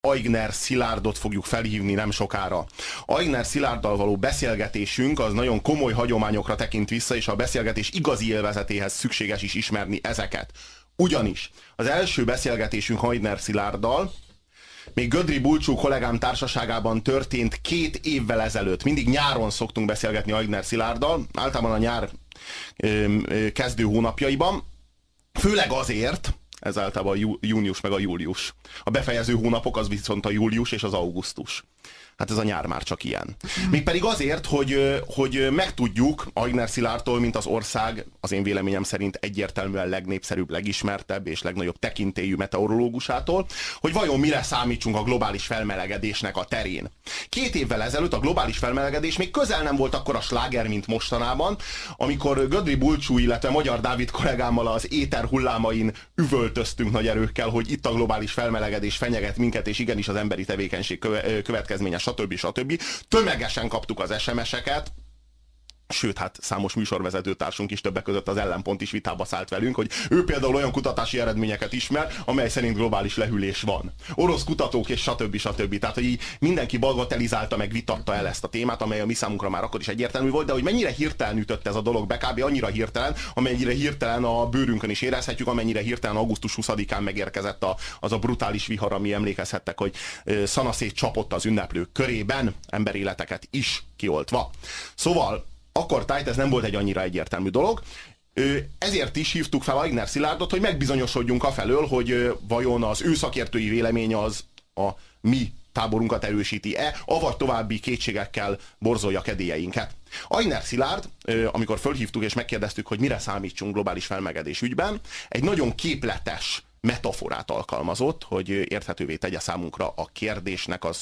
Aigner Szilárdot fogjuk felhívni nem sokára. Aigner Szilárddal való beszélgetésünk az nagyon komoly hagyományokra tekint vissza, és a beszélgetés igazi élvezetéhez szükséges is ismerni ezeket. Ugyanis az első beszélgetésünk Aigner Szilárddal még Gödri Bulcsú kollégám társaságában történt 2 évvel ezelőtt. Mindig nyáron szoktunk beszélgetni Aigner Szilárddal, általában a nyár kezdő hónapjaiban. Főleg azért, ez általában a június meg a július. A befejező hónapok az viszont a július és az augusztus. Hát ez a nyár már csak ilyen. Mégpedig azért, hogy megtudjuk Aigner Szilárdtól, mint az ország, az én véleményem szerint egyértelműen legnépszerűbb, legismertebb és legnagyobb tekintélyű meteorológusától, hogy vajon mire számítsunk a globális felmelegedésnek a terén. 2 évvel ezelőtt a globális felmelegedés még közel nem volt akkora sláger, mint mostanában, amikor Gödri Bulcsú, illetve Magyar Dávid kollégámmal az éter hullámain üvöltöztünk nagy erőkkel, hogy itt a globális felmelegedés fenyeget minket, és igenis az emberi tevékenység következménye, stb. Tömegesen kaptuk az SMS-eket, sőt, hát számos műsorvezetőtársunk is, többek között az Ellenpont is vitába szállt velünk, hogy ő például olyan kutatási eredményeket ismer, amely szerint globális lehűlés van. Orosz kutatók és stb. Tehát, hogy így mindenki bagatelizálta, meg vitatta el ezt a témát, amely a mi számunkra már akkor is egyértelmű volt, de hogy mennyire hirtelen ütött ez a dolog be, kb. Annyira hirtelen, amennyire hirtelen a bőrünkön is érezhetjük, amennyire hirtelen augusztus 20-án megérkezett az a brutális vihar, ami emlékezhettek, hogy szanaszét csapott az ünneplők körében, emberéleteket is kioltva. Szóval akkor tájt ez nem volt egy annyira egyértelmű dolog. Ezért is hívtuk fel Aigner Szilárdot, hogy megbizonyosodjunk afelől, hogy vajon az ő szakértői vélemény az a mi táborunkat erősíti-e, avagy további kétségekkel borzolja kedélyeinket. Aigner Szilárd, amikor fölhívtuk és megkérdeztük, hogy mire számítsunk globális felmelegedés ügyben, egy nagyon képletes metaforát alkalmazott, hogy érthetővé tegye számunkra a kérdésnek a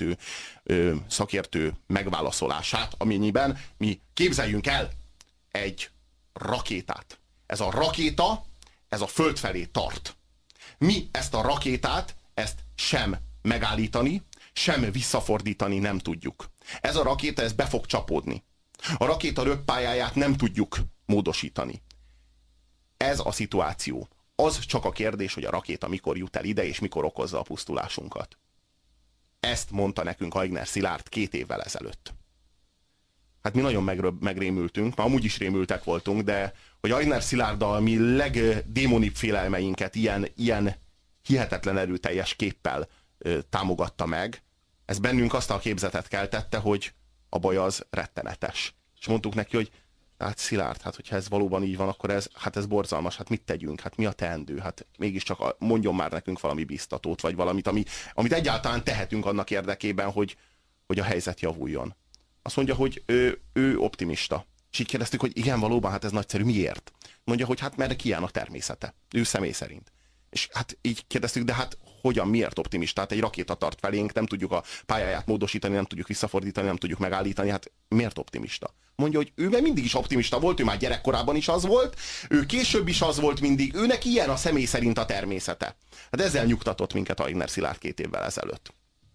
szakértő megválaszolását, amennyiben mi képzeljünk el egy rakétát. Ez a rakéta, ez a föld felé tart. Mi ezt a rakétát, ezt sem megállítani, sem visszafordítani nem tudjuk. Ez a rakéta, ez be fog csapódni. A rakéta röppályáját nem tudjuk módosítani. Ez a szituáció. Az csak a kérdés, hogy a rakéta mikor jut el ide, és mikor okozza a pusztulásunkat. Ezt mondta nekünk Aigner Szilárd 2 évvel ezelőtt. Hát mi nagyon megrémültünk, már amúgy is rémültek voltunk, de hogy Aigner Szilárddal a mi legdémonibb félelmeinket ilyen hihetetlen erőteljes képpel támogatta meg, ez bennünk azt a képzetet keltette, hogy a baj az rettenetes. És mondtuk neki, hogy hát Szilárd, hát hogyha ez valóban így van, akkor ez borzalmas, hát mit tegyünk, hát mi a teendő, hát mégiscsak mondjon már nekünk valami biztatót, vagy valamit, amit egyáltalán tehetünk annak érdekében, hogy a helyzet javuljon. Azt mondja, hogy ő optimista. És így kérdeztük, hogy igen, valóban, hát ez nagyszerű, miért? Mondja, hogy hát mert ilyen a természete, ő személy szerint. És hát így kérdeztük, de hát hogyan, miért optimista? Hát egy rakéta tart felénk, nem tudjuk a pályáját módosítani, nem tudjuk visszafordítani, nem tudjuk megállítani, hát miért optimista? Mondja, hogy ő mindig is optimista volt, ő már gyerekkorában is az volt, ő később is az volt mindig, őnek ilyen a személy szerint a természete. Hát ezzel nyugtatott minket Aigner Szilárd 2 évvel ezelőtt.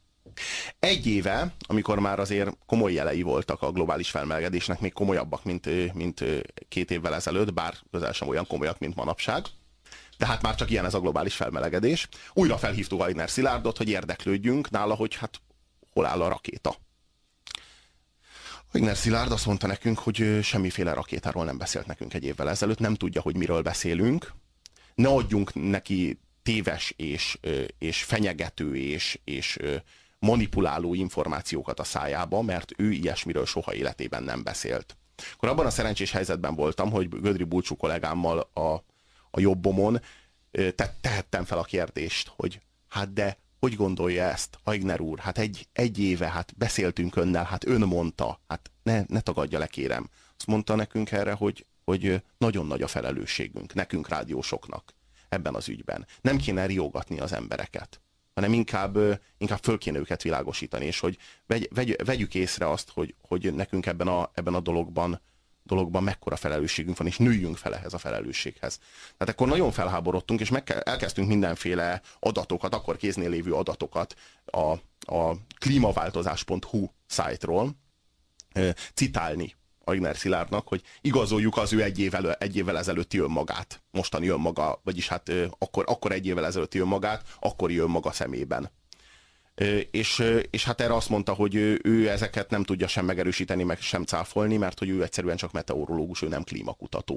1 éve, amikor már azért komoly jelei voltak a globális felmelegedésnek, még komolyabbak, mint 2 évvel ezelőtt, bár közel sem olyan komolyak, mint manapság, tehát már csak ilyen ez a globális felmelegedés. Újra felhívtuk Aigner Szilárdot, hogy érdeklődjünk nála, hogy hát hol áll a rakéta. Aigner Szilárd azt mondta nekünk, hogy semmiféle rakétáról nem beszélt nekünk 1 évvel ezelőtt, nem tudja, hogy miről beszélünk. Ne adjunk neki téves és fenyegető és manipuláló információkat a szájába, mert ő ilyesmiről soha életében nem beszélt. Akkor abban a szerencsés helyzetben voltam, hogy Gödri Bulcsú kollégámmal a jobbomon tehettem fel a kérdést, hogy hát de hogy gondolja ezt, Aigner úr, hát egy éve, hát beszéltünk önnel, hát ön mondta, hát ne tagadja le, kérem. Azt mondta nekünk erre, hogy nagyon nagy a felelősségünk, nekünk rádiósoknak ebben az ügyben. Nem kéne riogatni az embereket, hanem inkább föl kéne őket világosítani, és hogy vegyük észre azt, hogy nekünk ebben a dologban mekkora felelősségünk van, és nőjünk fel ehhez a felelősséghez. Tehát akkor nagyon felháborodtunk, és elkezdtünk mindenféle adatokat, akkor kéznél lévő adatokat a klímaváltozás.hu szájtról citálni Aigner Szilárdnak, hogy igazoljuk az ő egy évvel ezelőtti önmagát, mostani önmaga, vagyis hát akkor 1 évvel ezelőtti önmagát, akkori önmaga szemében. És hát erre azt mondta, hogy ő ezeket nem tudja sem megerősíteni, meg sem cáfolni, mert hogy ő egyszerűen csak meteorológus, ő nem klímakutató.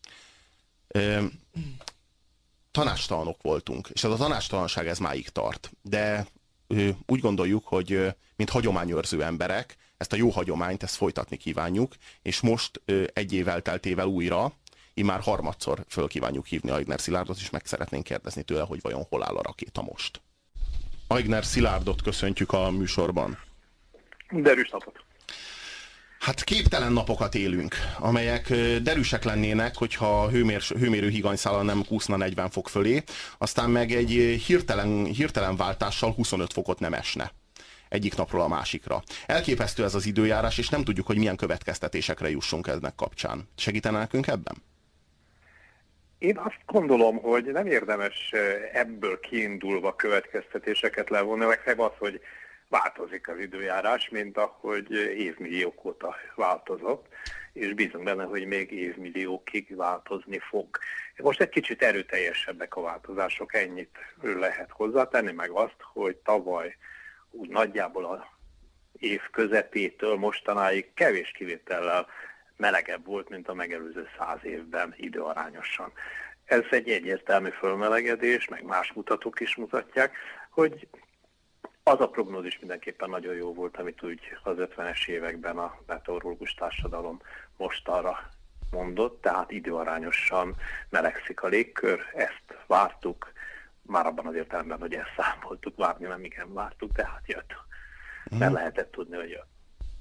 Tanácstalanok voltunk, és ez a tanácstalanság ez máig tart. De úgy gondoljuk, hogy mint hagyományőrző emberek, ezt a jó hagyományt, ezt folytatni kívánjuk, és most egy év elteltével újra, immár harmadszor föl kívánjuk hívni Aigner Szilárdot, és meg szeretnénk kérdezni tőle, hogy vajon hol áll a rakéta most. Aigner Szilárdot köszöntjük a műsorban. Derűs napot! Hát képtelen napokat élünk, amelyek derűsek lennének, hogyha a hőmérő higanyszála nem kúszna 40 fok fölé, aztán meg egy hirtelen váltással 25 fokot nem esne egyik napról a másikra. Elképesztő ez az időjárás, és nem tudjuk, hogy milyen következtetésekre jussunk ennek kapcsán. Segítene nekünk ebben? Én azt gondolom, hogy nem érdemes ebből kiindulva következtetéseket levonni, legfeljebb az, hogy változik az időjárás, mint ahogy évmilliók óta változott, és bízunk benne, hogy még évmilliókig változni fog. Most egy kicsit erőteljesebbek a változások, ennyit lehet hozzátenni, meg azt, hogy tavaly úgy nagyjából az év közepétől mostanáig kevés kivétellel melegebb volt, mint a megelőző 100 évben időarányosan. Ez egy egyértelmű fölmelegedés, meg más mutatók is mutatják, hogy az a prognózis mindenképpen nagyon jó volt, amit úgy az 50-es években a meteorológus társadalom mostanra mondott, tehát időarányosan melegszik a légkör, ezt vártuk, már abban az értelemben, hogy ezt számoltuk, várni nem igen vártuk, tehát jött. Mert lehetett tudni, hogy jött.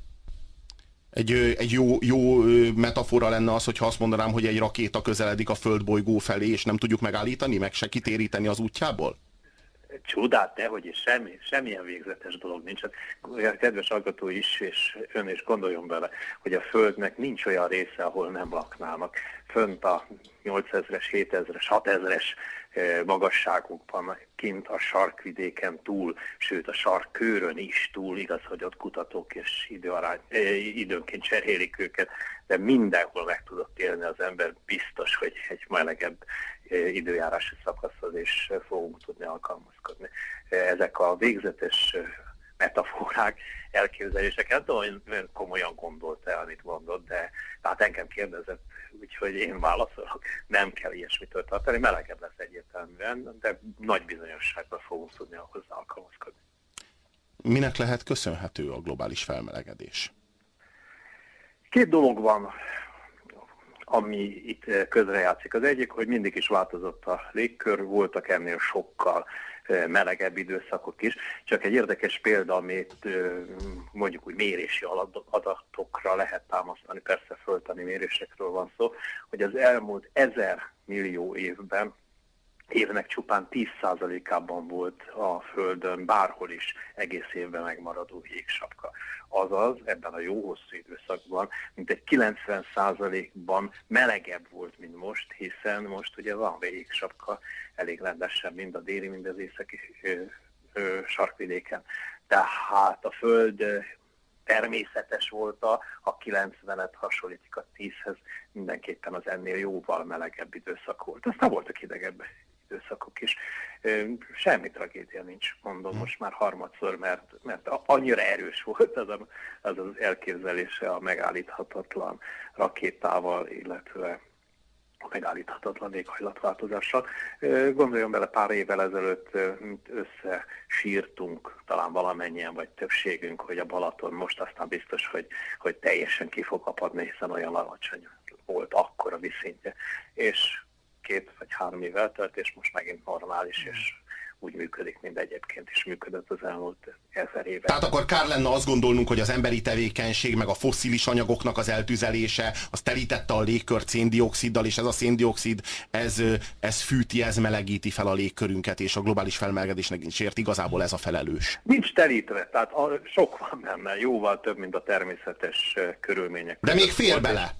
Egy jó metafora lenne az, hogyha azt mondanám, hogy egy rakéta közeledik a földbolygó felé, és nem tudjuk megállítani, meg se kitéríteni az útjából? Csodát, dehogy is, semmilyen végzetes dolog nincs. A kedves hallgató is, és ön is gondoljon bele, hogy a Földnek nincs olyan része, ahol nem laknának. Fönt a 8000-es, 7000-es, 6000-es magasságokban, kint a sarkvidéken túl, sőt a sarkkőrön is túl, igaz, hogy ott kutatók és időnként cserélik őket, de mindenhol meg tudott élni az ember, biztos, hogy egy melegebb időjárási szakaszhoz is fogunk tudni alkalmazkodni. Ezek a végzetes metaforák, elképzelések, nem tudom, hogy komolyan gondolta, amit mondott, de tehát engem kérdezett, úgyhogy én válaszolok. Nem kell ilyesmitől tartani, melegebb lesz egyértelműen, de nagy bizonyosságban fogunk tudni ahhoz alkalmazkodni. Minek lehet köszönhető a globális felmelegedés? Két dolog van, ami itt közrejátszik. Az egyik, hogy mindig is változott a légkör, voltak ennél sokkal melegebb időszakok is. Csak egy érdekes példa, amit mondjuk úgy mérési adatokra lehet támasztani, persze földtani mérésekről van szó, hogy az elmúlt 1000 millió évnek csupán 10%-ában volt a Földön bárhol is egész évben megmaradó jégsapka. Azaz ebben a jó hosszú időszakban mintegy 90%-ban melegebb volt, mint most, hiszen most ugye van jégsapka elég rendesen mind a déli, mind az északi sarkvidéken. Tehát a Föld természetes volt, a 90-et hasonlítik a 10-hez, mindenképpen az ennél jóval melegebb időszak volt. Aztán voltak hidegebb időszakok is. Semmi tragédia nincs, mondom most már harmadszor, mert annyira erős volt az elképzelése a megállíthatatlan rakétával, illetve a megállíthatatlan éghajlatváltozással. Gondoljon bele, pár évvel ezelőtt összesírtunk, talán valamennyien, vagy többségünk, hogy a Balaton most aztán biztos, hogy teljesen ki fog apadni, hiszen olyan alacsony volt akkor a vízszintje. És 2 vagy 3 év eltelt, és most megint normális, és úgy működik, mint egyébként is működött az elmúlt 1000 évben. Tehát akkor kár lenne azt gondolnunk, hogy az emberi tevékenység, meg a fosszilis anyagoknak az eltüzelése, az telítette a légkört széndioxiddal, és ez a széndioxid, ez fűti, ez melegíti fel a légkörünket, és a globális felmelegedésnek nincs ért, igazából ez a felelős. Nincs telítve, tehát sok van benne, jóval több, mint a természetes körülmények. De még fér bele?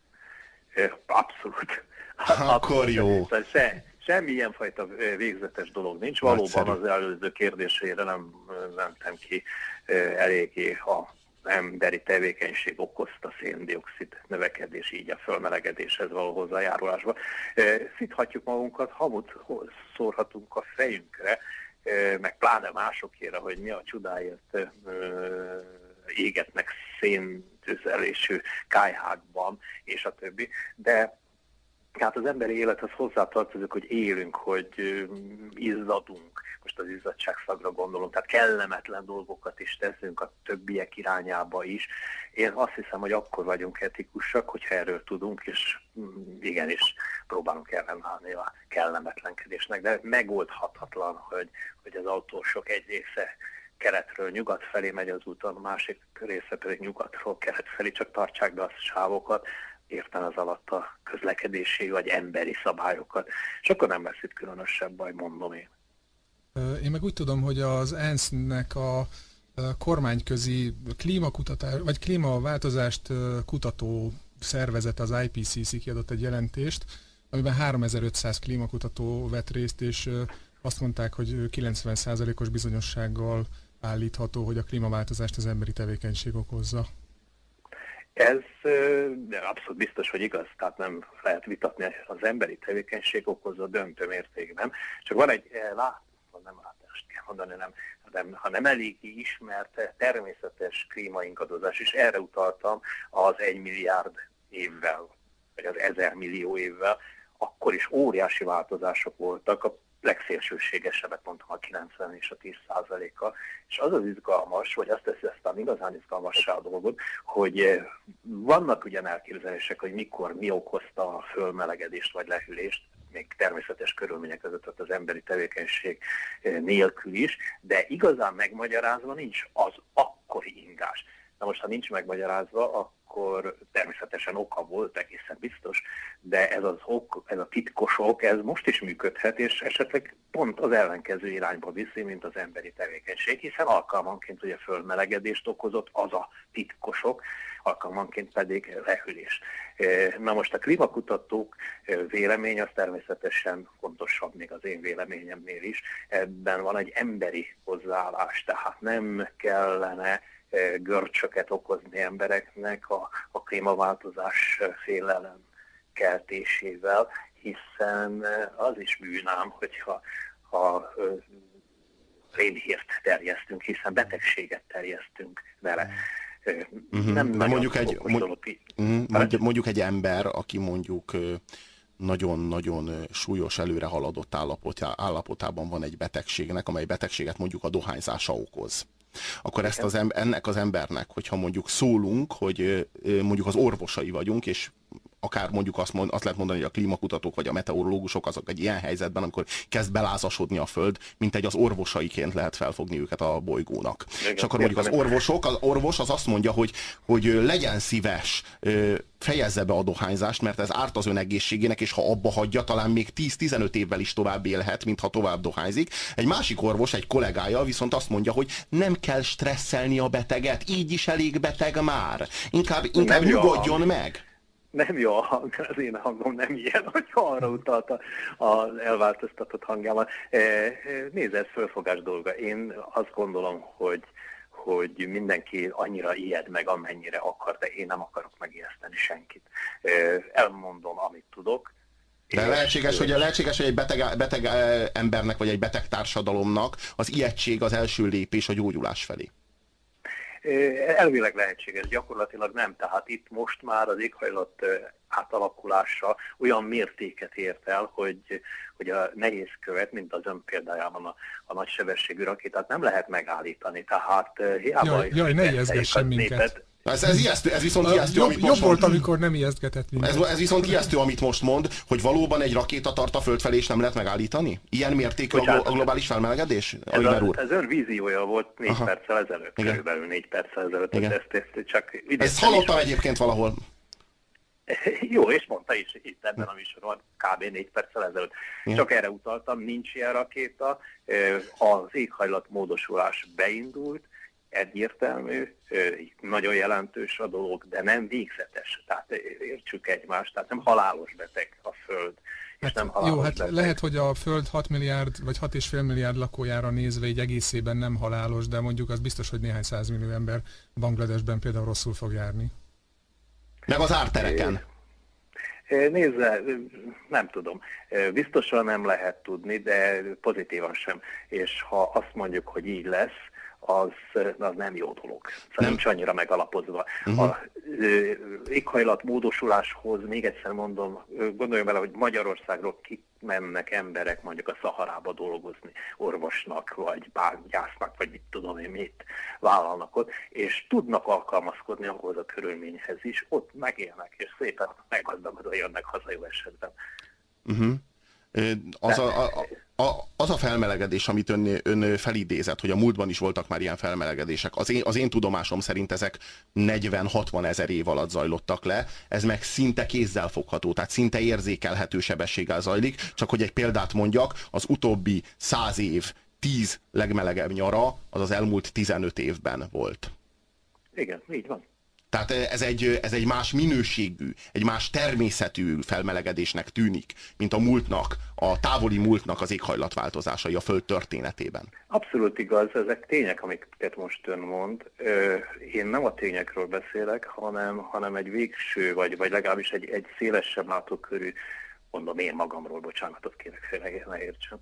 Abszolút. Akkor jó. Semmi ilyenfajta végzetes dolog nincs. Valóban az előző kérdésére nem mentem ki eléggé a emberi tevékenység okozta széndioxid növekedés, így a fölmelegedéshez való hozzájárulásba. Szíthatjuk magunkat, hamut szórhatunk a fejünkre, meg pláne másokéra, hogy mi a csodáért égetnek széntüzelésű kályhákban, és a többi. De hát az emberi élethez hozzátartozik, hogy élünk, hogy izzadunk, most az izzadságszagra gondolom, tehát kellemetlen dolgokat is teszünk a többiek irányába is. Én azt hiszem, hogy akkor vagyunk etikusak, hogyha erről tudunk, és igenis próbálunk ellenállni a kellemetlenkedésnek, de megoldhatatlan, hogy az autósok egy része keletről nyugat felé megy az úton, a másik része pedig nyugatról kelet felé, csak tartsák be a sávokat, értem az alatt a közlekedési vagy emberi szabályokat, és akkor nem lesz itt különösebb baj, mondom én. Én meg úgy tudom, hogy az ENSZ-nek a kormányközi klímakutatás, vagy klímaváltozást kutató szervezet, az IPCC kiadott egy jelentést, amiben 3500 klímakutató vett részt, és azt mondták, hogy 90%-os bizonyossággal állítható, hogy a klímaváltozást az emberi tevékenység okozza. Ez abszolút biztos, hogy igaz, tehát nem lehet vitatni, az emberi tevékenység okozza döntő mértékben. Csak van egy nem látást kell mondani, hanem eléggé ismert természetes klímaingadozás, és erre utaltam az 1 milliárd évvel, vagy az 1000 millió évvel, akkor is óriási változások voltak, a legszélsőségesebbet mondtam a 90 és a 10%-a, és az az izgalmas, vagy azt teszi aztán igazán izgalmassá a dolgot, hogy vannak ugyan elképzelések, hogy mikor mi okozta a fölmelegedést vagy lehűlést, még természetes körülmények között az emberi tevékenység nélkül is, de igazán megmagyarázva nincs az akkori ingás. Na most, ha nincs megmagyarázva, akkor természetesen oka volt, egészen biztos, de ez az ok, ez a titkos ok, ez most is működhet, és esetleg pont az ellenkező irányba viszi, mint az emberi tevékenység, hiszen alkalmanként ugye fölmelegedést okozott az a titkos ok, alkalmanként pedig lehűlés. Na most a klímakutatók vélemény az természetesen fontosabb még az én véleményemnél is. Ebben van egy emberi hozzáállás, tehát nem kellene görcsöket okozni embereknek a klímaváltozás félelem keltésével, hiszen az is bűnám, hogyha rémhírt terjesztünk, hiszen betegséget terjesztünk vele. Mondjuk egy ember, aki mondjuk nagyon-nagyon súlyos előre haladott állapotában van egy betegségnek, amely betegséget mondjuk a dohányzása okoz. Akkor ezt ennek az embernek, hogyha mondjuk szólunk, hogy mondjuk az orvosai vagyunk, és akár mondjuk azt lehet mondani, hogy a klímakutatók vagy a meteorológusok azok egy ilyen helyzetben, amikor kezd belázasodni a Föld, mint egy az orvosaiként lehet felfogni őket a bolygónak. Igen, és akkor mondjuk az orvos az azt mondja, hogy legyen szíves, fejezze be a dohányzást, mert ez árt az ön egészségének, és ha abba hagyja, talán még 10-15 évvel is tovább élhet, mint ha tovább dohányzik. Egy másik orvos, egy kollégája viszont azt mondja, hogy nem kell stresszelni a beteget, így is elég beteg már. Inkább nyugodjon meg. Nem jó a hang, az én hangom nem ilyen, hogyha arra utalta az elváltoztatott hangjával. Nézd, ez fölfogás dolga. Én azt gondolom, hogy mindenki annyira ijed meg, amennyire akar, de én nem akarok megijeszteni senkit. Elmondom, amit tudok. De lehetséges, hogy egy beteg embernek, vagy egy beteg társadalomnak az ijegység az első lépés a gyógyulás felé. Elvileg lehetséges, gyakorlatilag nem. Tehát itt most már az éghajlat átalakulása olyan mértéket ért el, hogy a nehéz követ, mint az ön példájában a nagysebességű rakétát nem lehet megállítani. Tehát hiába... Jaj, ne ijeszgessen minket! Ez viszont ijesztő, amit most jobb volt, amikor nem ijesztgetett minket. Ez viszont ijesztő, amit most mond, hogy valóban egy rakéta tart a Föld felé, és nem lehet megállítani? Ilyen mértékű a globális felmelegedés? Ez ön víziója volt 4 perccel ezelőtt, körülbelül 4 perccel ezelőtt. Ezt hallottam egyébként valahol. Jó, és mondta is itt ebben a műsorban, kb. 4 perccel ezelőtt. Csak erre utaltam, nincs ilyen rakéta, az éghajlatmódosulás beindult, egyértelmű, nagyon jelentős a dolog, de nem végzetes. Tehát értsük egymást, tehát nem halálos beteg a Föld. És nem jó, hát beteg. Lehet, hogy a Föld 6 milliárd vagy 6,5 milliárd lakójára nézve így egészében nem halálos, de mondjuk az biztos, hogy néhány százmillió ember Bangladesben például rosszul fog járni. Meg az ártereken. Nézze, nem tudom. Biztosan nem lehet tudni, de pozitívan sem. És ha azt mondjuk, hogy így lesz, az nem jó dolog. Szóval nincs annyira megalapozva. A éghajlat módosuláshoz, még egyszer mondom, gondoljon bele, hogy Magyarországról kimennek emberek mondjuk a Szaharába dolgozni, orvosnak, vagy bányásznak, vagy mit tudom én mit vállalnak ott, és tudnak alkalmazkodni ahhoz a körülményhez is, ott megélnek, és szépen meggazdagodva jönnek haza jó esetben. Az a felmelegedés, amit ön felidézett, hogy a múltban is voltak már ilyen felmelegedések, az én tudomásom szerint ezek 40-60 ezer év alatt zajlottak le, ez meg szinte kézzelfogható, tehát szinte érzékelhető sebességgel zajlik, csak hogy egy példát mondjak, az utóbbi 100 év 10 legmelegebb nyara, az az elmúlt 15 évben volt. Igen, így van. Tehát ez egy más minőségű, egy más természetű felmelegedésnek tűnik, mint a múltnak, a távoli múltnak az éghajlatváltozásai a Föld történetében. Abszolút igaz, ezek tények, amiket most ön mond. Én nem a tényekről beszélek, hanem egy végső, vagy legalábbis egy szélesebb látókörű, mondom én magamról, bocsánatot kérek, félre ne értsen,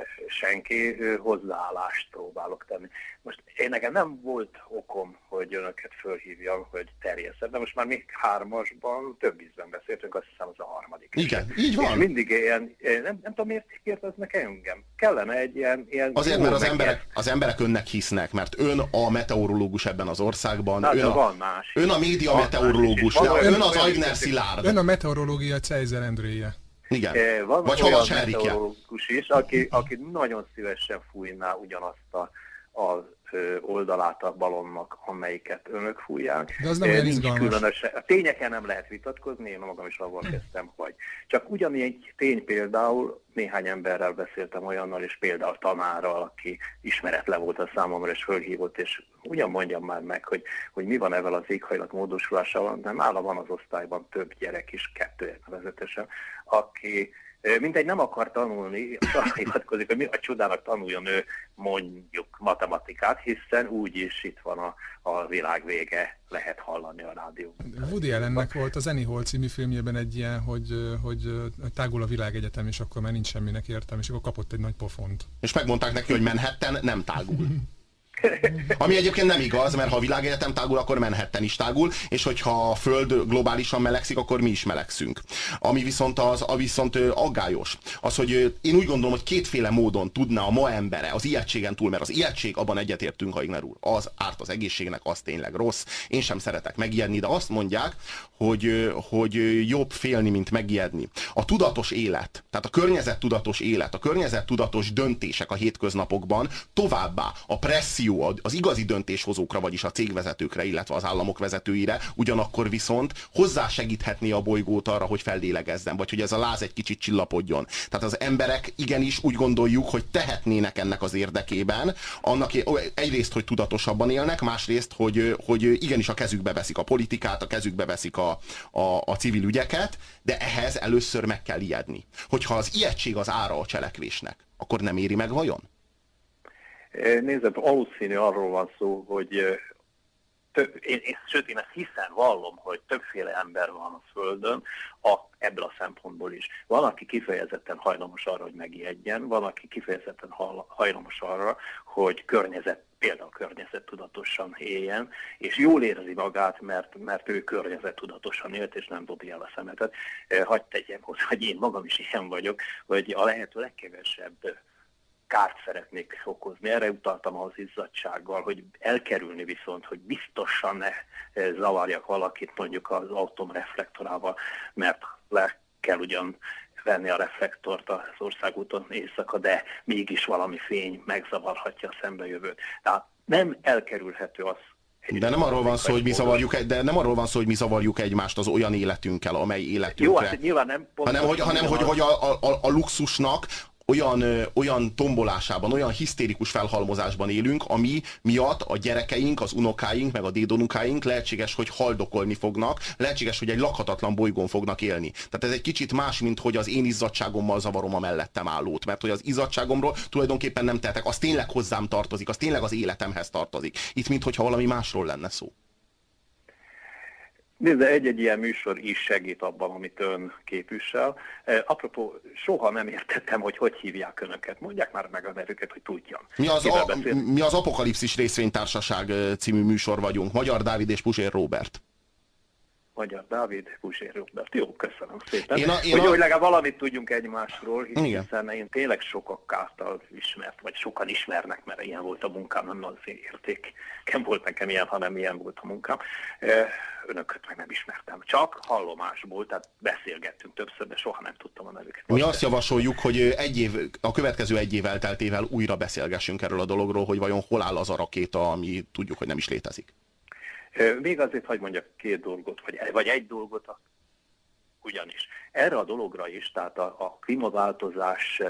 senki hozzáállást próbálok tenni. Most én nekem nem volt okom, hogy önöket fölhívjam, hogy terjesszed, de most már mi hármasban több ízben beszéltünk, azt hiszem az a harmadik. Igen, így van. És mindig ilyen, nem tudom miért kérdeznek engem. Kellene egy ilyen azért, mert az emberek önnek hisznek, mert ön a meteorológus ebben az országban. Na, van más. Ön a média meteorológus, ön az Aigner Szilárd. Ön a meteorológia Cejzer Endréje. Igen. Van vagy olyan Havas meteorológus is, aki nagyon szívesen fújná ugyanazt az oldalát a balonnak, amelyiket önök fújják. De az nem olyan izgalmas. A tényeken nem lehet vitatkozni, én magam is avval kezdtem, hogy csak ugyanígy tény például, néhány emberrel beszéltem olyannal, és például tanárral, aki ismeretlen volt a számomra, és fölhívott, és ugyan mondjam már meg, hogy mi van ezzel az éghajlat módosulásával, de nála van az osztályban több gyerek is, 2 nevezetesen, aki mindegy nem akar tanulni, arra hivatkozik, hogy mi a csodának tanuljon ő mondjuk matematikát, hiszen úgyis itt van a világ vége, lehet hallani a rádióban. Woody Allennek volt az Annie Hall című filmjében egy ilyen, hogy tágul a világegyetem, és akkor már nincs semminek értelme, és akkor kapott egy nagy pofont. És megmondták neki, hogy Manhattan nem tágul. Ami egyébként nem igaz, mert ha a világegyetem tágul, akkor Manhattan is tágul, és hogyha a Föld globálisan melegszik, akkor mi is melegszünk. Ami viszont aggályos, az, hogy én úgy gondolom, hogy kétféle módon tudna a ma embere az ijegységen túl, mert az ijegység, abban egyetértünk, Aigner úr, az árt az egészségnek, az tényleg rossz. Én sem szeretek megijedni, de azt mondják, hogy jobb félni, mint megijedni. A tudatos élet, tehát a környezettudatos élet, a környezettudatos döntések a hétköznapokban, továbbá a presszió az igazi döntéshozókra, vagyis a cégvezetőkre, illetve az államok vezetőire, ugyanakkor viszont hozzásegíthetné a bolygót arra, hogy fellélegezzen, vagy hogy ez a láz egy kicsit csillapodjon. Tehát az emberek igenis úgy gondoljuk, hogy tehetnének ennek az érdekében, annak egyrészt, hogy tudatosabban élnek, másrészt, hogy igenis a kezükbe veszik a politikát, a kezükbe veszik a civil ügyeket, de ehhez először meg kell ijedni. Hogyha az ijegység az ára a cselekvésnek, akkor nem éri meg vajon? Nézd, valószínű arról van szó, hogy én ezt hiszem, vallom, hogy többféle ember van a Földön, ebből a szempontból is. Van, aki kifejezetten hajlamos arra, hogy megijedjen, van, aki kifejezetten hajlamos arra, hogy például környezettudatosan éljen, és jól érzi magát, mert ő környezettudatosan élt, és nem dobja el a szemetet. Hadd tegyem hozzá, hogy én magam is ilyen vagyok, hogy a lehető legkevesebb kárt szeretnék okozni. Erre utaltam az izzadsággal, hogy elkerülni viszont, hogy biztosan ne zavarjak valakit mondjuk az autóm reflektorával, mert le kell ugyan venni a reflektort az országúton éjszaka, de mégis valami fény megzavarhatja a szembejövőt. Tehát nem elkerülhető az. De nem arról van szó, hogy mi zavarjuk egymást az olyan életünkkel, amely életünkre. Jó, hát nyilván nem pont. Hanem hogy a luxusnak olyan tombolásában, olyan hisztérikus felhalmozásban élünk, ami miatt a gyerekeink, az unokáink, meg a dédunokáink lehetséges, hogy haldokolni fognak, lehetséges, hogy egy lakhatatlan bolygón fognak élni. Tehát ez egy kicsit más, mint hogy az én izzadságommal zavarom a mellettem állót, mert hogy az izzadságomról tulajdonképpen nem tehetek, az tényleg hozzám tartozik, az tényleg az életemhez tartozik. Itt minthogyha valami másról lenne szó. De egy-egy ilyen műsor is segít abban, amit ön képvisel. Apropó, soha nem értettem, hogy hívják önöket. Mondják már meg a nevüket, hogy tudjam. Mi az Apokalipszis részvénytársaság című műsor vagyunk. Magyar Dávid és Puzsér Róbert. Magyar Dávid, Puzsér Róbert. Jó, köszönöm szépen. Hogy legalább valamit tudjunk egymásról, hiszen én tényleg sokak által ismert, vagy sokan ismernek, mert ilyen volt a munkám, nem az értékem volt nekem ilyen, hanem ilyen volt a munkám. Önöket meg nem ismertem. Csak hallomásból, tehát beszélgettünk többször, de soha nem tudtam a nevüket. Mi azt javasoljuk, hogy a következő egy év elteltével újra beszélgessünk erről a dologról, hogy vajon hol áll az a rakéta, ami tudjuk, hogy nem is létezik. Még azért, hogy mondjak két dolgot, vagy egy dolgot, ugyanis. Erre a dologra is, tehát a klímaváltozás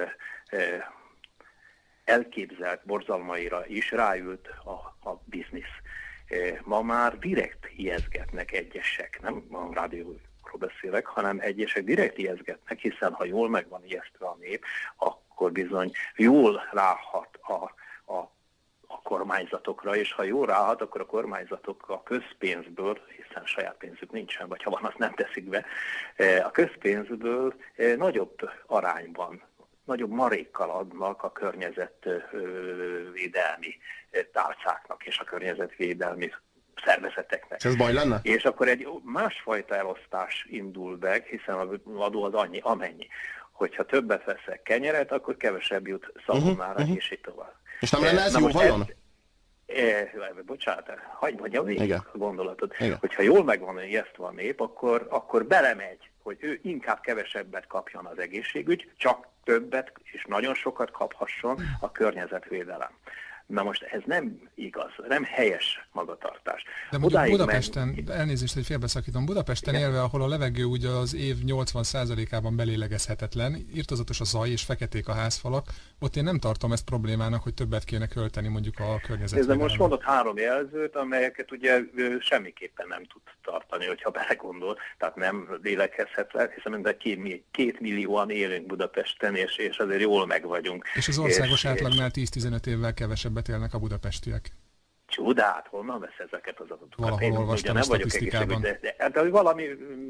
elképzelt borzalmaira is ráült a biznisz. Ma már direkt ijeszgetnek egyesek, nem a rádióról beszélek, hanem egyesek direkt ijeszgetnek, hiszen ha jól meg van ijesztve a nép, akkor bizony jól ráhat a kormányzatokra, és ha jól ráhat, akkor a kormányzatok a közpénzből, hiszen saját pénzük nincsen, vagy ha van, azt nem teszik be, a közpénzből nagyobb arányban, nagyobb marékkal adnak a környezetvédelmi tárcáknak és a környezetvédelmi szervezeteknek. Ez baj lenne? És akkor egy másfajta elosztás indul meg, hiszen az adó az annyi, amennyi. Hogyha többet veszek kenyeret, akkor kevesebb jut szalonnára, és így tovább. És nem lenne ez jó vajon? Bocsánat, hagyd mondjam végig a gondolatot. Igen. Hogyha jól meg van ijesztve a nép, akkor belemegy, hogy ő inkább kevesebbet kapjon az egészségügy, csak többet és nagyon sokat kaphasson a környezetvédelem. Na most ez nem igaz, nem helyes magatartás. De mondjuk Budapesten, elnézést, hogy félbeszakítom, Budapesten élve, ahol a levegő ugye az év 80%-ában belélegezhetetlen, irtozatos a zaj és feketék a házfalak, ott én nem tartom ezt problémának, hogy többet kéne költeni mondjuk a környezetvédelemre. De most mondott 3 jelzőt, amelyeket ugye semmiképpen nem tud tartani, hogyha belegondol, tehát nem lélegezhetetlen, hiszen mind 2 millióan élünk Budapesten, és azért jól meg vagyunk. És az országos átlagnál 10-15 évvel kevesebbet élnek a budapestiek. Csodát, honnan vesz ezeket az adatokat? Valahol olvastam a statisztikában. De valami...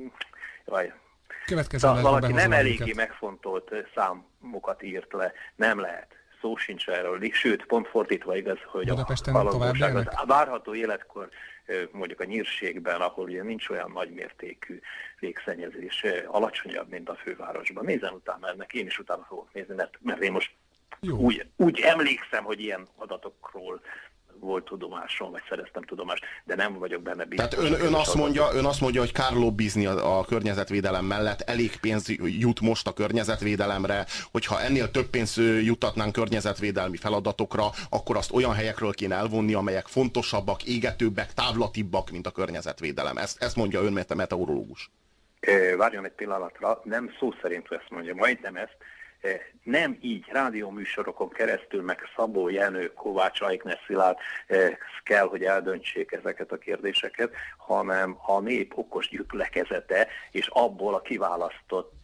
valaki nem eléggé megfontolt számokat írt le, nem lehet. Szó sincs erről, sőt, pont fordítva igaz, hogy Budapesten a várható életkor mondjuk a nyírségben, ahol ugye nincs olyan nagymértékű légszennyezés, alacsonyabb, mint a fővárosban. Nézzen utána ennek, én is utána fogok nézni, mert én most úgy emlékszem, hogy ilyen adatokról volt tudomásom, vagy szereztem tudomást, de nem vagyok benne biztos. Tehát ön azt mondja, hogy kár lobbizni a környezetvédelem mellett, elég pénz jut most a környezetvédelemre, hogyha ennél több pénzt juttatnánk környezetvédelmi feladatokra, akkor azt olyan helyekről kéne elvonni, amelyek fontosabbak, égetőbbek, távlatibbak, mint a környezetvédelem. Ezt mondja ön, meteorológus. Várjon egy pillanatra, nem szó szerint ezt mondja, majdnem ezt. Nem így rádióműsorokon keresztül, meg Szabó Jenő, Kovács Aikner Szilárd kell, hogy eldöntsék ezeket a kérdéseket, hanem a nép okos gyülekezete, és abból a kiválasztott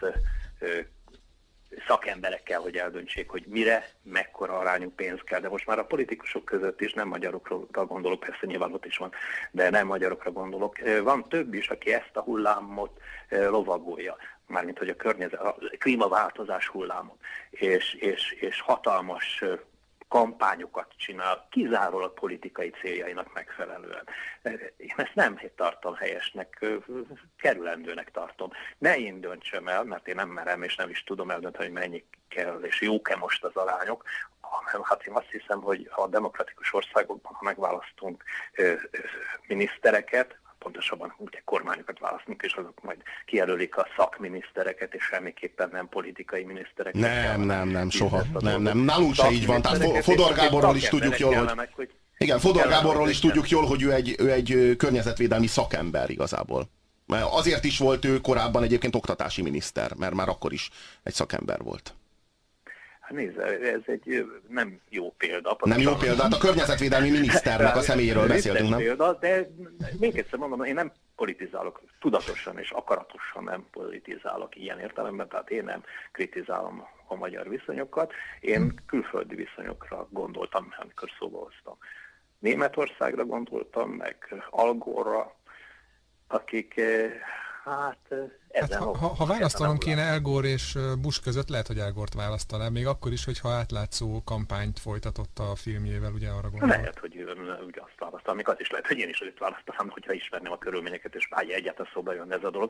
szakemberek kell, hogy eldöntsék, hogy mire, mekkora arányú pénz kell. De most már a politikusok között is, nem magyarokra gondolok, persze nyilván ott is van, de nem magyarokra gondolok. Van több is, aki ezt a hullámot lovagolja. Mármint, hogy a klímaváltozás hullámot, és hatalmas kampányokat csinál, kizárólag politikai céljainak megfelelően. Én ezt nem tartom helyesnek, kerülendőnek tartom. Ne én döntsem el, mert én nem merem, és nem is tudom eldönteni, hogy mennyi kell, és jók-e most az arányok, hanem hát én azt hiszem, hogy a demokratikus országokban, ha megválasztunk minisztereket, pontosabban ugye kormányokat választunk, és azok majd kijelölik a szakminisztereket, és semmiképpen nem politikai minisztereket. Nem, soha. Nem. Nálunk se így van. Tehát Fodor Gáborról is tudjuk jól, hogy... Igen, Fodor Gáborról is tudjuk jól, hogy ő egy környezetvédelmi szakember igazából. Mert azért is volt ő korábban egyébként oktatási miniszter, mert már akkor is egy szakember volt. Nézd, ez egy nem jó példa. Nem jó példa, hát a környezetvédelmi miniszternek a személyéről beszéltünk, nem? Példa, de még egyszer mondom, én nem politizálok, tudatosan és akaratosan nem politizálok ilyen értelemben, tehát én nem kritizálom a magyar viszonyokat, én külföldi viszonyokra gondoltam, amikor szóba hoztam. Németországra gondoltam, meg Al Gore-ra, akik hát ezen Hát, ha választanom kéne Al Gore és Bush között, lehet, hogy Al Gore-t választanám, még akkor is, hogyha átlátszó kampányt folytatott a filmjével, ugye arra gondolok. Lehet, hogy úgy azt választanám, még az is lehet, hogy én is őt választanám, hogyha ismerném a körülményeket, és egyáltalán szóba jön ez a dolog.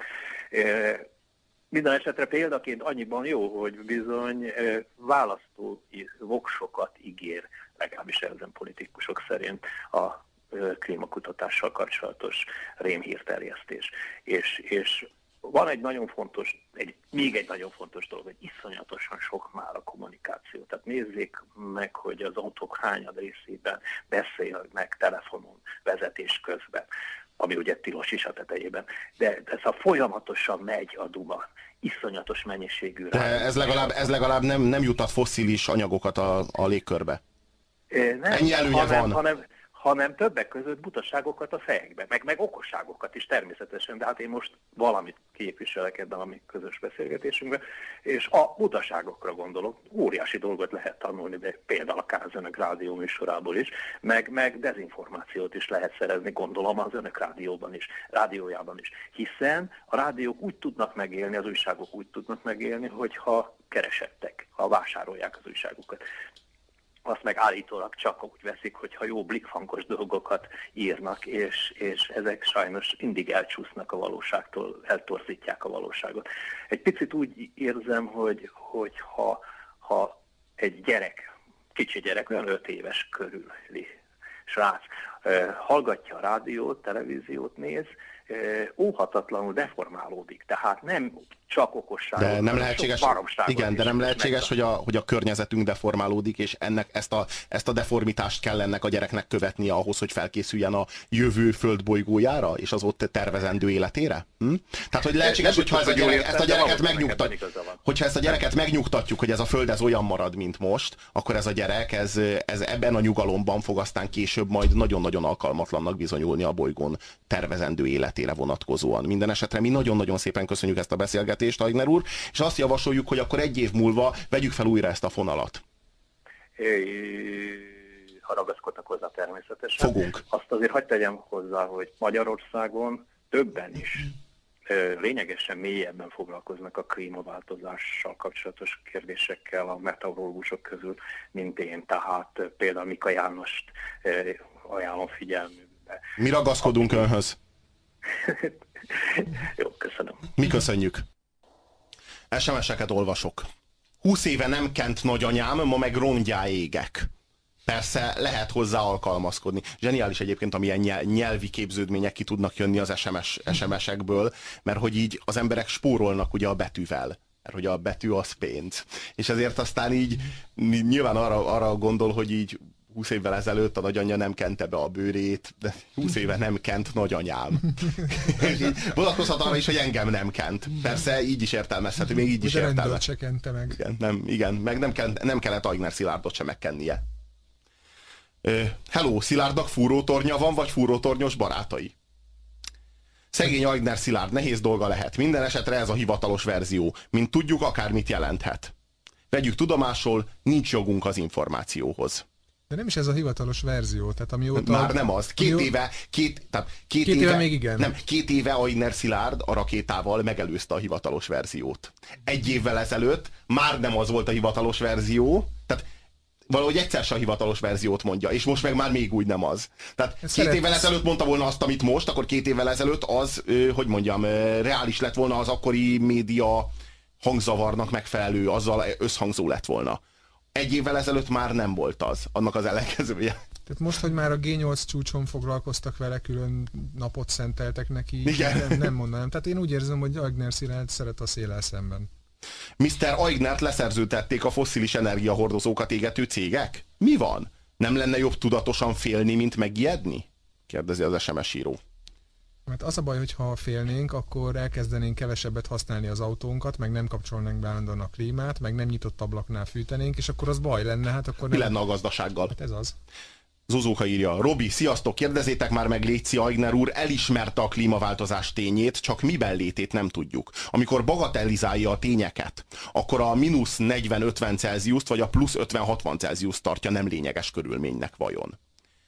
Minden esetre példaként annyiban jó, hogy bizony választói voksokat ígér, legalábbis ezen politikusok szerint a klímakutatással kapcsolatos rémhírterjesztés. És van egy nagyon fontos, még egy nagyon fontos dolog, hogy iszonyatosan sok már a kommunikáció. Tehát nézzék meg, hogy az autók hányad részében beszélnek telefonon vezetés közben, ami ugye tilos is a tetejében. De ez a folyamatosan megy a duma. Iszonyatos mennyiségű. De ez legalább nem jutat fosszilis anyagokat a légkörbe. Nem, ennyi előnye van. Hanem többek között butaságokat a fejekbe, meg okosságokat is természetesen, de hát én most valamit képviselek ebben a mi közös beszélgetésünkben, és a butaságokra gondolok, óriási dolgot lehet tanulni, de például akár az önök rádió műsorából is, meg dezinformációt is lehet szerezni, gondolom az önök rádiójában is, hiszen a rádiók úgy tudnak megélni, az újságok úgy tudnak megélni, hogyha keresettek, ha vásárolják az újságukat. Azt meg állítólag csak úgy veszik, hogyha jó blikfankos dolgokat írnak, és ezek sajnos mindig elcsúsznak a valóságtól, eltorzítják a valóságot. Egy picit úgy érzem, hogy ha egy gyerek, kicsi gyerek, olyan 5 éves körüli srác, hallgatja a rádiót, televíziót néz, óhatatlanul deformálódik. Tehát nem csak okosság. De nem lehetséges, igen, de nem lehetséges, hogy a környezetünk deformálódik, és ezt a deformitást kell ennek a gyereknek követnie ahhoz, hogy felkészüljen a jövő földbolygójára, és az ott tervezendő életére? Tehát, hogy lehetséges, hogyha ezt a gyereket megnyugtatjuk, hogy ez a föld ez olyan marad, mint most, akkor ez a gyerek ez ebben a nyugalomban fog aztán később majd nagyon-nagyon alkalmatlannak bizonyulni a bolygón tervezendő életére vonatkozóan. Minden esetre mi nagyon-nagyon szépen köszönjük ezt a beszélgetést, Aigner úr, és azt javasoljuk, hogy akkor 1 év múlva vegyük fel újra ezt a fonalat. Ha ragaszkodnak hozzá természetesen. Fogunk. Azt azért hadd tegyem hozzá, hogy Magyarországon többen is lényegesen mélyebben foglalkoznak a klímaváltozással kapcsolatos kérdésekkel a meteorológusok közül, mint én. Tehát például Mika Jánost ajánlom figyelmükbe. Mi ragaszkodunk önhöz. Jó, köszönöm. Mi köszönjük. SMS-eket olvasok. 20 éve nem kent nagyanyám, ma meg rongyá égek. Persze lehet hozzá alkalmazkodni. Zseniális egyébként, amilyen nyelvi képződmények ki tudnak jönni az SMS-ekből, mert hogy így az emberek spórolnak ugye a betűvel. Mert hogy a betű az pénz. És ezért aztán így nyilván arra gondol, hogy így 20 évvel ezelőtt a nagyanyja nem kente be a bőrét, de 20 éve nem kent nagyanyám. Vonatkozhat arra is, hogy engem nem kent. Persze így is értelmezhető, még így is értelmezhető. Se kente meg. Igen, meg nem kellett Aigner Szilárdot sem megkennie. Hello, Szilárdnak fúrótornya van, vagy fúrótornyos barátai? Szegény Aigner Szilárd, nehéz dolga lehet. Minden esetre ez a hivatalos verzió. Mint tudjuk, akármit jelenthet. Vegyük tudomásul, nincs jogunk az információhoz. De nem is ez a hivatalos verzió, tehát amióta... Már nem az. Két éve még igen. Nem, 2 éve Aigner Szilárd a rakétával megelőzte a hivatalos verziót. 1 évvel ezelőtt már nem az volt a hivatalos verzió, tehát valahogy egyszer se a hivatalos verziót mondja, és most meg már még úgy nem az. Tehát 2 évvel ezelőtt mondta volna azt, amit most, akkor 2 évvel ezelőtt az, hogy mondjam, reális lett volna, az akkori média hangzavarnak megfelelő, azzal összhangzó lett volna. 1 évvel ezelőtt már nem volt az, annak az ellenkezője. Tehát most, hogy már a G8 csúcson foglalkoztak vele, külön napot szenteltek neki, nem mondanám. Tehát én úgy érzem, hogy Aigner Szilárd szeret a széllel szemben. Mr. Aignert leszerződtették a fosszilis energiahordozókat égető cégek? Mi van? Nem lenne jobb tudatosan félni, mint megijedni? Kérdezi az SMS író. Mert az a baj, hogy ha félnénk, akkor elkezdenénk kevesebbet használni az autónkat, meg nem kapcsolnánk be állandóan a klímát, meg nem nyitott ablaknál fűtenénk, és akkor az baj lenne. Hát akkor mi lenne a gazdasággal? Hát ez az. Zuzóka írja, Robi, sziasztok, kérdezzétek már meg, létszi, Aigner úr elismerte a klímaváltozás tényét, csak miben létét nem tudjuk. Amikor bagatelizálja a tényeket, akkor a mínusz 40-50 Celsiuszt vagy a plusz 50-60 Celsiuszt tartja nem lényeges körülménynek vajon.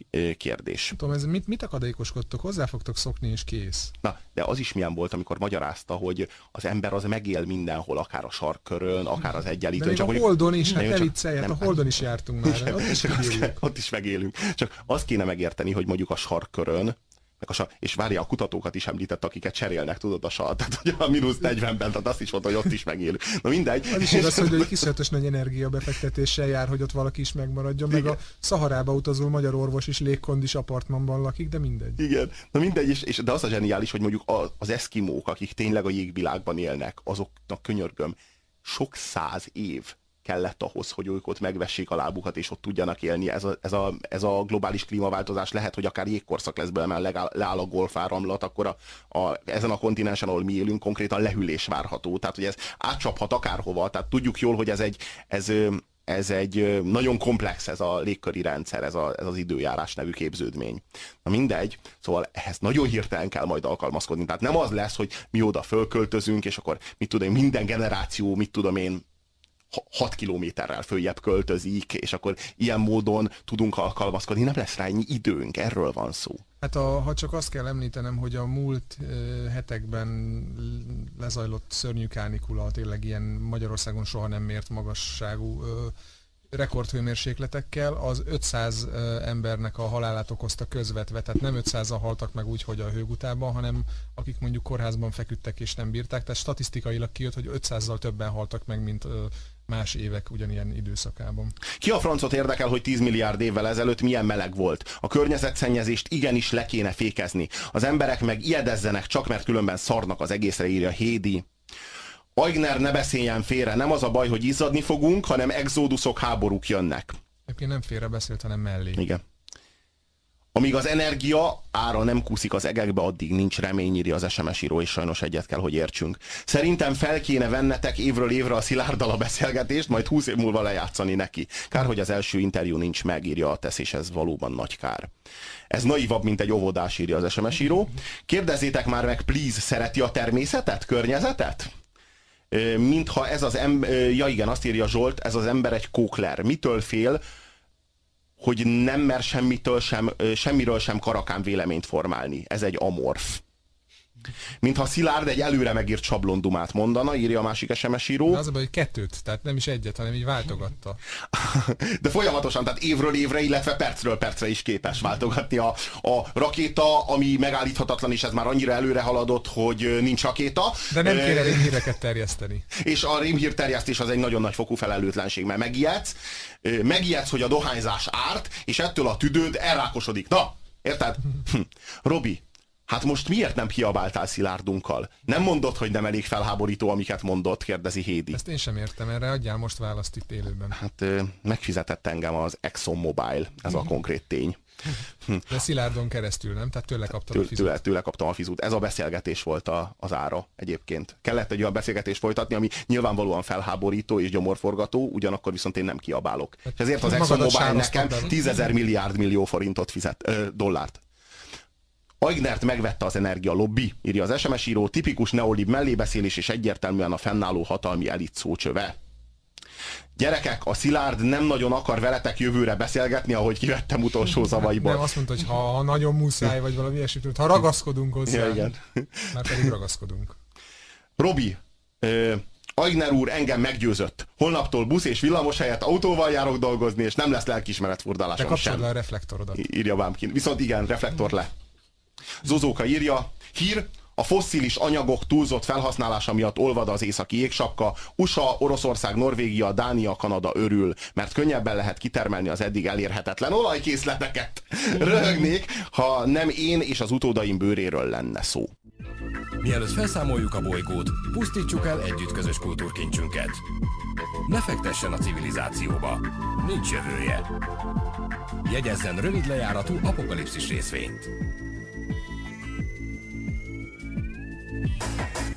kérdés. Tudom, ez mit akadékoskodtok? Hozzá fogtok szokni, és kész. Na, de az is milyen volt, amikor magyarázta, hogy az ember az megél mindenhol, akár a sarkkörön, akár az Egyenlítőn. De még a Holdon is, hát ne viccelj, hát a Holdon is jártunk már, ott is megélünk. Csak azt kéne megérteni, hogy mondjuk a sarkkörön, és várja, a kutatókat is említett, akiket cserélnek, tudod, tehát hogy a -40-ben, tehát azt is mondta, hogy ott is megélünk. Na mindegy. Az is igaz, hogy iszonyatos nagy energiabefektetéssel jár, hogy ott valaki is megmaradjon, meg a Szaharába utazó magyar orvos is légkondis apartmanban lakik, de mindegy. Igen, na mindegy, de az a zseniális, hogy mondjuk az eszkimók, akik tényleg a jégvilágban élnek, azoknak könyörgöm, sok 100 év kellett ahhoz, hogy ők ott megvessék a lábukat, és ott tudjanak élni. Ez a globális klímaváltozás lehet, hogy akár jégkorszak lesz belőle, mert leáll a golfáramlat, akkor ezen a kontinensen, ahol mi élünk, konkrétan lehűlés várható. Tehát, hogy ez átcsaphat akárhova. Tehát tudjuk jól, hogy ez egy nagyon komplex ez a légköri rendszer, ez az időjárás nevű képződmény. Na mindegy, szóval ehhez nagyon hirtelen kell majd alkalmazkodni. Tehát nem az lesz, hogy mi oda fölköltözünk, és akkor minden generáció, 6 kilométerrel följebb költözik, és akkor ilyen módon tudunk alkalmazkodni. Nem lesz rá ennyi időnk, erről van szó. Hát ha csak azt kell említenem, hogy a múlt hetekben lezajlott szörnyű kánikula, tényleg ilyen Magyarországon soha nem mért magasságú rekordhőmérsékletekkel, az 500 embernek a halálát okozta közvetve, tehát nem 500-an haltak meg úgy, hogy a hőgutában, hanem akik mondjuk kórházban feküdtek és nem bírták, tehát statisztikailag kijött, hogy 500-zal többen haltak meg, mint más évek ugyanilyen időszakában. Ki a francot érdekel, hogy 10 milliárd évvel ezelőtt milyen meleg volt? A környezetszennyezést igenis le kéne fékezni. Az emberek meg ijedezzenek, csak mert különben szarnak az egészre, írja Hédi. Aigner, ne beszéljen félre, nem az a baj, hogy izzadni fogunk, hanem exóduszok, háborúk jönnek. Egyébként nem félre beszélt, hanem mellé. Igen. Amíg az energia ára nem kúszik az egekbe, addig nincs remény, írja az SMS író, és sajnos egyet kell, hogy értsünk. Szerintem fel kéne vennetek évről évre a Szilárddal a beszélgetést, majd 20 év múlva lejátszani neki. Kár, hogy az első interjú nincs meg, írja a Tesz, és ez valóban nagy kár. Ez naivabb, mint egy óvodás, írja az SMS író. Kérdezzétek már meg, please, szereti a természetet, környezetet? Mintha ez az ember, ja igen, azt írja Zsolt, ez az ember egy kókler. Mitől fél, hogy nem mer semmiről sem karakán véleményt formálni. Ez egy amorf. Mintha Szilárd egy előre megírt sablondumát mondana, írja a másik SMS író. De az a baj, hogy 2, tehát nem is egyet, hanem így váltogatta. De folyamatosan, tehát évről évre, illetve percről percre is képes váltogatni. A rakéta, ami megállíthatatlan, és ez már annyira előre haladott, hogy nincs rakéta. De nem kéne rémhíreket terjeszteni. És a rémhír terjesztés az egy nagyon nagy fokú felelőtlenség, mert megijedsz, hogy a dohányzás árt, és ettől a tüdőd elrákosodik. Na, érted? Robi, hát most miért nem kiabáltál Szilárdunkkal? Nem mondod, hogy nem elég felháborító, amiket mondott, kérdezi Hédi. Ezt én sem értem, erre adjál most választ itt élőben. Hát megfizetett engem az ExxonMobil, ez a konkrét tény. De Szilárdon keresztül, nem? Tehát tőle kaptam a fizut. Tőle kaptam a fizut. Ez a beszélgetés volt az ára egyébként. Kellett egy olyan beszélgetést folytatni, ami nyilvánvalóan felháborító és gyomorforgató, ugyanakkor viszont én nem kiabálok. És ezért az ExxonMobil nekem 10 000 milliárd millió forintot fizet, dollárt. Aignert megvette az energia lobby, írja az SMS író, tipikus neolib mellébeszélés és egyértelműen a fennálló hatalmi elit szócsöve. Gyerekek, a Szilárd nem nagyon akar veletek jövőre beszélgetni, ahogy kivettem utolsó szavaiból. Nem, azt mondta, hogy ha nagyon muszáj, vagy valami ilyesmit, ha ragaszkodunk hozzá. Ja, igen. Már pedig ragaszkodunk. Robi, Aigner úr engem meggyőzött. Holnaptól busz és villamos helyett autóval járok dolgozni, és nem lesz lelkiismeretfurdalásom sem. Te kapcsolod le a reflektorodat. Írja Bámkin. Viszont igen, reflektor le. Zozóka írja, hír, a fosszilis anyagok túlzott felhasználása miatt olvad az északi jégsapka, USA, Oroszország, Norvégia, Dánia, Kanada örül, mert könnyebben lehet kitermelni az eddig elérhetetlen olajkészleteket. Röhögnék, ha nem én és az utódaim bőréről lenne szó. Mielőtt felszámoljuk a bolygót, pusztítsuk el együtt közös kultúrkincsünket. Ne fektessen a civilizációba. Nincs jövője. Jegyezzen rövid lejáratú apokalipszis részvényt.